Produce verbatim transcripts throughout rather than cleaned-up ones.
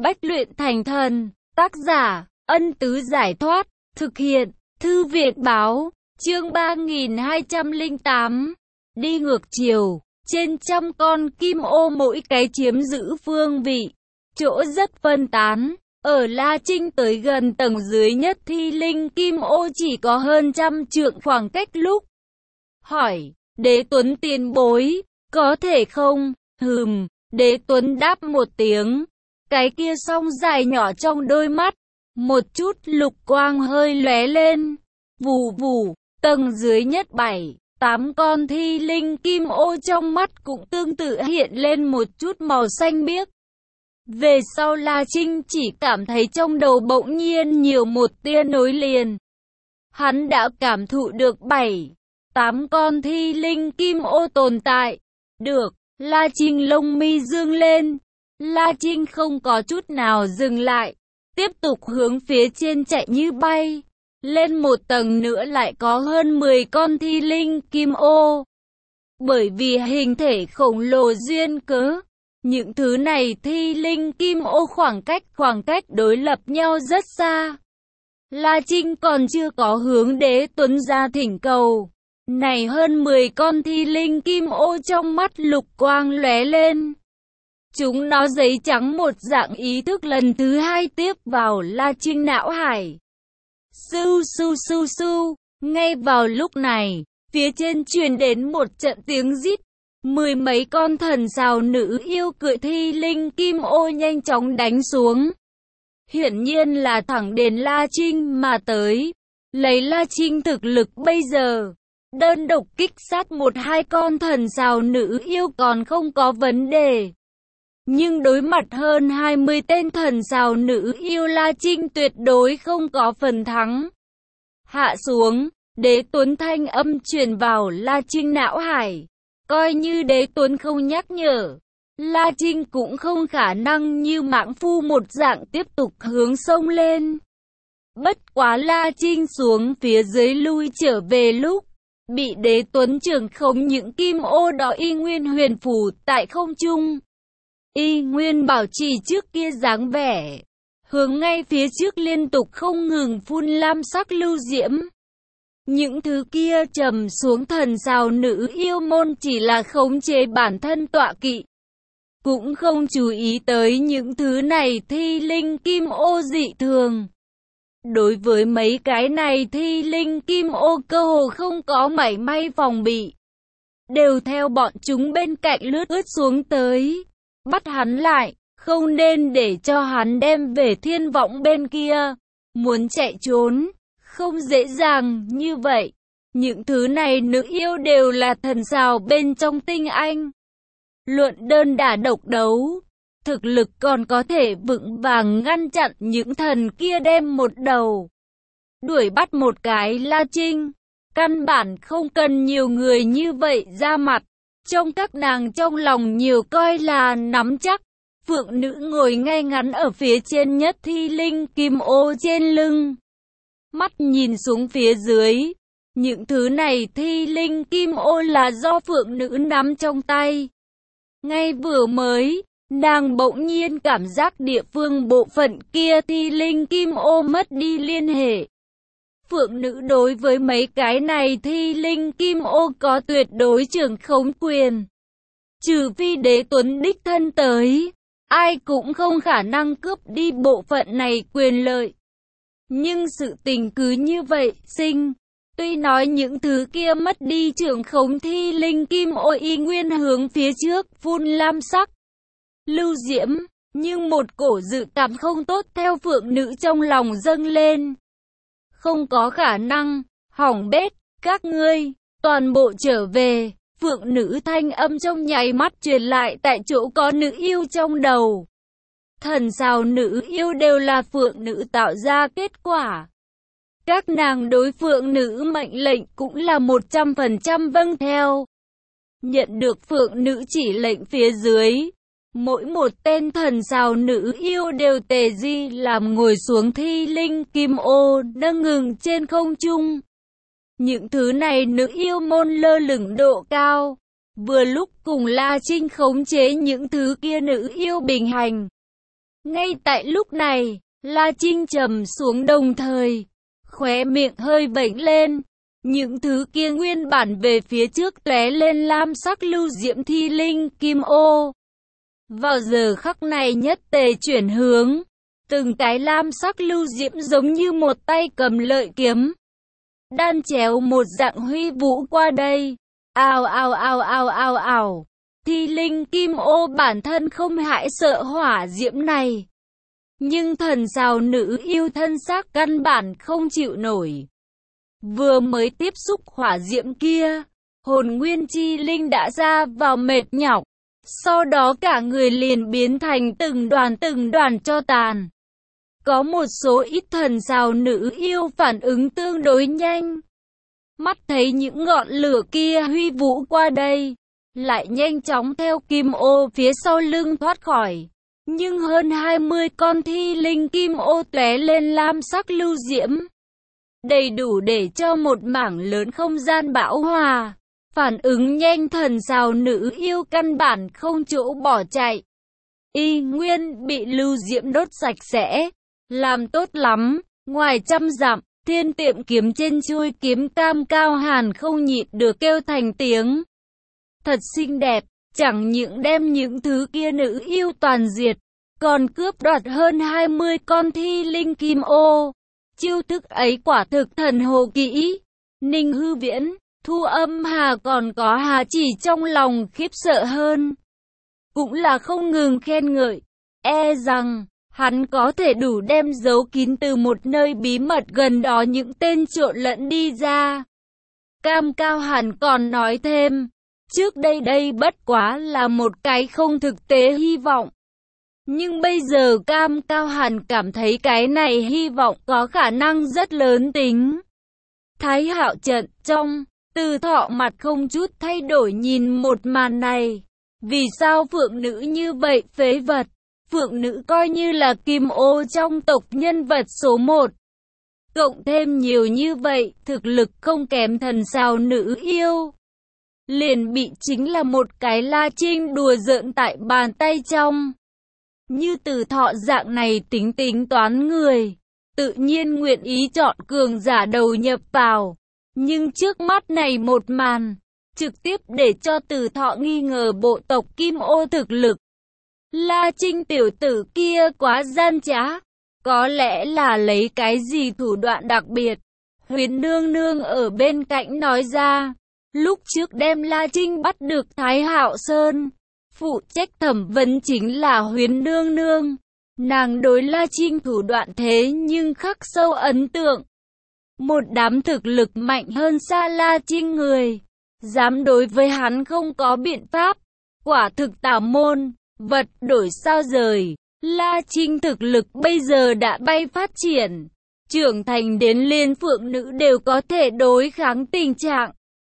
Bách luyện thành thần. Tác giả, Ân Tứ Giải Thoát. Thực hiện, Thư Việt Báo. Chương ba nghìn hai trăm lẻ tám. Đi ngược chiều. Trên trăm con kim ô mỗi cái chiếm giữ phương vị. Chỗ rất phân tán. Ở La Trinh tới gần tầng dưới nhất thi linh kim ô chỉ có hơn trăm trượng khoảng cách lúc. Hỏi, Đế Tuấn tiền bối, có thể không? Hừm, Đế Tuấn đáp một tiếng. Cái kia song dài nhỏ trong đôi mắt. Một chút lục quang hơi lóe lên. Vù vù, tầng dưới nhất bảy, tám con thi linh kim ô trong mắt cũng tương tự hiện lên một chút màu xanh biếc. Về sau La Trinh chỉ cảm thấy trong đầu bỗng nhiên nhiều một tia nối liền. Hắn đã cảm thụ được bảy, tám con thi linh kim ô tồn tại. Được, La Trinh lông mi dương lên. La Trinh không có chút nào dừng lại. Tiếp tục hướng phía trên chạy như bay. Lên một tầng nữa lại có hơn mười con thi linh kim ô. Bởi vì hình thể khổng lồ duyên cớ, những thứ này thi linh kim ô khoảng cách khoảng cách đối lập nhau rất xa. La Trinh còn chưa có hướng Đế Tuấn ra thỉnh cầu. Này hơn mười con thi linh kim ô trong mắt lục quang lóe lên. Chúng nó giấy trắng một dạng ý thức lần thứ hai tiếp vào La Trinh não hải. Su su su su, ngay vào lúc này, phía trên truyền đến một trận tiếng rít. Mười mấy con thần sào nữ yêu cưỡi thi linh kim ô nhanh chóng đánh xuống. Hiển nhiên là thẳng đến La Trinh mà tới. Lấy La Trinh thực lực bây giờ, đơn độc kích sát một hai con thần sào nữ yêu còn không có vấn đề. Nhưng đối mặt hơn hai mươi tên thần sào nữ yêu, La Trinh tuyệt đối không có phần thắng. Hạ xuống, Đế Tuấn thanh âm truyền vào La Trinh não hải. Coi như Đế Tuấn không nhắc nhở, La Trinh cũng không khả năng như mãng phu một dạng tiếp tục hướng sông lên. Bất quá La Trinh xuống phía dưới lui trở về lúc bị Đế Tuấn trưởng khống những kim ô đó y nguyên huyền phù tại không trung. Y nguyên bảo trì trước kia dáng vẻ, hướng ngay phía trước liên tục không ngừng phun lam sắc lưu diễm. Những thứ kia trầm xuống thần sào nữ yêu môn chỉ là khống chế bản thân tọa kỵ, cũng không chú ý tới những thứ này thi linh kim ô dị thường. Đối với mấy cái này thi linh kim ô cơ hồ không có mảy may phòng bị, đều theo bọn chúng bên cạnh lướt ướt xuống tới. Bắt hắn lại, không nên để cho hắn đem về thiên võng bên kia. Muốn chạy trốn, không dễ dàng như vậy. Những thứ này nữ yêu đều là thần sào bên trong tinh anh. Luận đơn đả độc đấu, thực lực còn có thể vững vàng ngăn chặn những thần kia đem một đầu đuổi bắt một cái La Trinh. Căn bản không cần nhiều người như vậy ra mặt. Trong các nàng trong lòng nhiều coi là nắm chắc. Phượng nữ ngồi ngay ngắn ở phía trên nhất thi linh kim ô trên lưng. Mắt nhìn xuống phía dưới. Những thứ này thi linh kim ô là do phượng nữ nắm trong tay. Ngay vừa mới, nàng bỗng nhiên cảm giác địa phương bộ phận kia thi linh kim ô mất đi liên hệ. Phượng nữ đối với mấy cái này thi linh kim ô có tuyệt đối trưởng khống quyền. Trừ phi Đế Tuấn đích thân tới, ai cũng không khả năng cướp đi bộ phận này quyền lợi. Nhưng sự tình cứ như vậy sinh. Tuy nói những thứ kia mất đi trưởng khống thi linh kim ô y nguyên hướng phía trước phun lam sắc lưu diễm, nhưng một cổ dự cảm không tốt theo phượng nữ trong lòng dâng lên. Không có khả năng, hỏng bét, các ngươi, toàn bộ trở về. Phượng nữ thanh âm trong nháy mắt truyền lại tại chỗ có nữ yêu trong đầu. Thần sào nữ yêu đều là phượng nữ tạo ra kết quả. Các nàng đối phượng nữ mệnh lệnh cũng là một trăm phần trăm vâng theo. Nhận được phượng nữ chỉ lệnh phía dưới, mỗi một tên thần sào nữ yêu đều tề di làm ngồi xuống thi linh kim ô nâng ngừng trên không trung. Những thứ này nữ yêu môn lơ lửng độ cao, vừa lúc cùng La Trinh khống chế những thứ kia nữ yêu bình hành. Ngay tại lúc này, La Trinh trầm xuống đồng thời, khóe miệng hơi vểnh lên. Những thứ kia nguyên bản về phía trước tóe lên lam sắc lưu diễm thi linh kim ô. Vào giờ khắc này nhất tề chuyển hướng, từng cái lam sắc lưu diễm giống như một tay cầm lợi kiếm, đan chéo một dạng huy vũ qua đây. Ào ào ào ào ào ào. Thi linh kim ô bản thân không hại sợ hỏa diễm này, nhưng thần sào nữ yêu thân xác căn bản không chịu nổi. Vừa mới tiếp xúc hỏa diễm kia, hồn nguyên chi linh đã ra vào mệt nhọc, sau đó cả người liền biến thành từng đoàn từng đoàn tro tàn. Có một số ít thần sào nữ yêu phản ứng tương đối nhanh, mắt thấy những ngọn lửa kia huy vũ qua đây, lại nhanh chóng theo kim ô phía sau lưng thoát khỏi. Nhưng hơn hai mươi con thi linh kim ô tóe lên lam sắc lưu diễm, đầy đủ để cho một mảng lớn không gian bão hòa. Phản ứng nhanh thần sào nữ yêu căn bản không chỗ bỏ chạy, y nguyên bị lưu diễm đốt sạch sẽ. Làm tốt lắm. Ngoài trăm dặm, thiên tiệm kiếm trên chuôi kiếm cam cao hàn không nhịn được kêu thành tiếng. Thật xinh đẹp, chẳng những đem những thứ kia nữ yêu toàn diệt, còn cướp đoạt hơn hai mươi con thi linh kim ô. Chiêu thức ấy quả thực thần hồ kỹ. Ninh Hư Viễn, Thu Âm Hà còn có Hà Chỉ trong lòng khiếp sợ hơn, cũng là không ngừng khen ngợi, e rằng hắn có thể đủ đem giấu kín từ một nơi bí mật gần đó những tên trộn lẫn đi ra. Cam Cao Hàn còn nói thêm, trước đây đây bất quá là một cái không thực tế hy vọng, nhưng bây giờ Cam Cao Hàn cảm thấy cái này hy vọng có khả năng rất lớn tính. Thái Hạo trận trong, Từ Thọ mặt không chút thay đổi nhìn một màn này. Vì sao phượng nữ như vậy phế vật? Phượng nữ coi như là kim ô trong tộc nhân vật số một. Cộng thêm nhiều như vậy, thực lực không kém thần sào nữ yêu. Liền bị chính là một cái La Trinh đùa giỡn tại bàn tay trong. Như Từ Thọ dạng này tính tính toán người, tự nhiên nguyện ý chọn cường giả đầu nhập vào. Nhưng trước mắt này một màn, trực tiếp để cho Từ Thọ nghi ngờ bộ tộc kim ô thực lực. La Trinh tiểu tử kia quá gian trá, có lẽ là lấy cái gì thủ đoạn đặc biệt. Huyền nương nương ở bên cạnh nói ra, lúc trước đem La Trinh bắt được Thái Hạo Sơn, phụ trách thẩm vấn chính là Huyền nương nương. Nàng đối La Trinh thủ đoạn thế nhưng khắc sâu ấn tượng. Một đám thực lực mạnh hơn xa La Trinh người, dám đối với hắn không có biện pháp, quả thực tà môn, vật đổi sao rời. La Trinh thực lực bây giờ đã bay phát triển, trưởng thành đến liên phượng nữ đều có thể đối kháng tình trạng.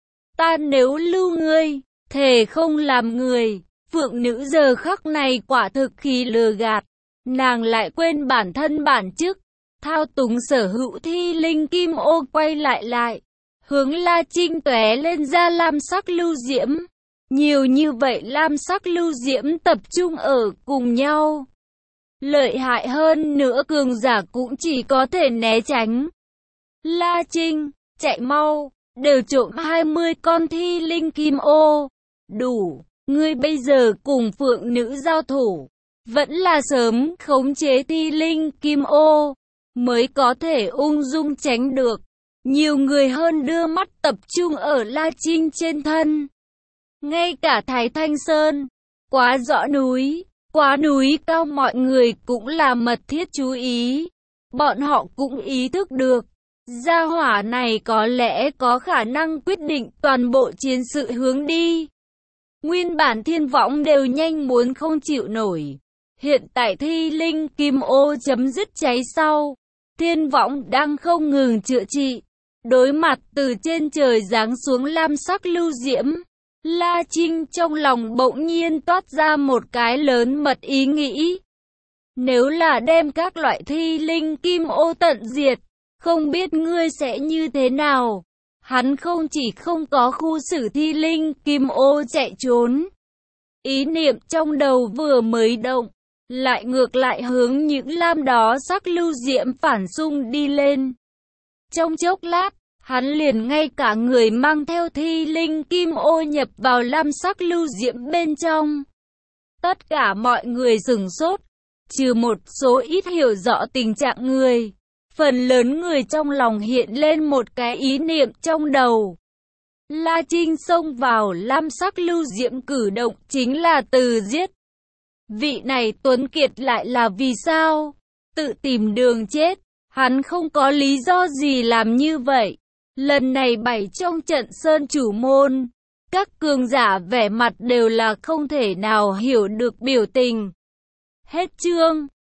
Ta nếu lưu ngươi, thề không làm người. Phượng nữ giờ khắc này quả thực khi lừa gạt, nàng lại quên bản thân bản chức, thao túng sở hữu thi linh kim ô quay lại lại, hướng La Trinh tóe lên ra lam sắc lưu diễm. Nhiều như vậy lam sắc lưu diễm tập trung ở cùng nhau. Lợi hại hơn nữa cường giả cũng chỉ có thể né tránh. La Trinh, chạy mau, đều trộm hai mươi con thi linh kim ô. Đủ, ngươi bây giờ cùng phượng nữ giao thủ, vẫn là sớm khống chế thi linh kim ô, mới có thể ung dung tránh được. Nhiều người hơn đưa mắt tập trung ở La Trinh trên thân. Ngay cả Thái Thanh Sơn, quá rõ núi, quá núi cao mọi người cũng là mật thiết chú ý. Bọn họ cũng ý thức được, gia hỏa này có lẽ có khả năng quyết định toàn bộ chiến sự hướng đi. Nguyên bản thiên võng đều nhanh muốn không chịu nổi. Hiện tại thi linh kim ô chấm dứt cháy sau, thiên võng đang không ngừng chữa trị. Đối mặt từ trên trời giáng xuống lam sắc lưu diễm, La Trinh trong lòng bỗng nhiên toát ra một cái lớn mật ý nghĩ. Nếu là đem các loại thi linh kim ô tận diệt, không biết ngươi sẽ như thế nào? Hắn không chỉ không có khu xử thi linh kim ô chạy trốn. Ý niệm trong đầu vừa mới động, lại ngược lại hướng những lam đó sắc lưu diễm phản xung đi lên. Trong chốc lát, hắn liền ngay cả người mang theo thi linh kim ô nhập vào lam sắc lưu diễm bên trong. Tất cả mọi người sửng sốt, trừ một số ít hiểu rõ tình trạng người. Phần lớn người trong lòng hiện lên một cái ý niệm trong đầu. La Trinh xông vào lam sắc lưu diễm cử động chính là từ giết. Vị này tuấn kiệt lại là vì sao? Tự tìm đường chết. Hắn không có lý do gì làm như vậy. Lần này bảy trong trận sơn chủ môn, các cường giả vẻ mặt đều là không thể nào hiểu được biểu tình. Hết chương.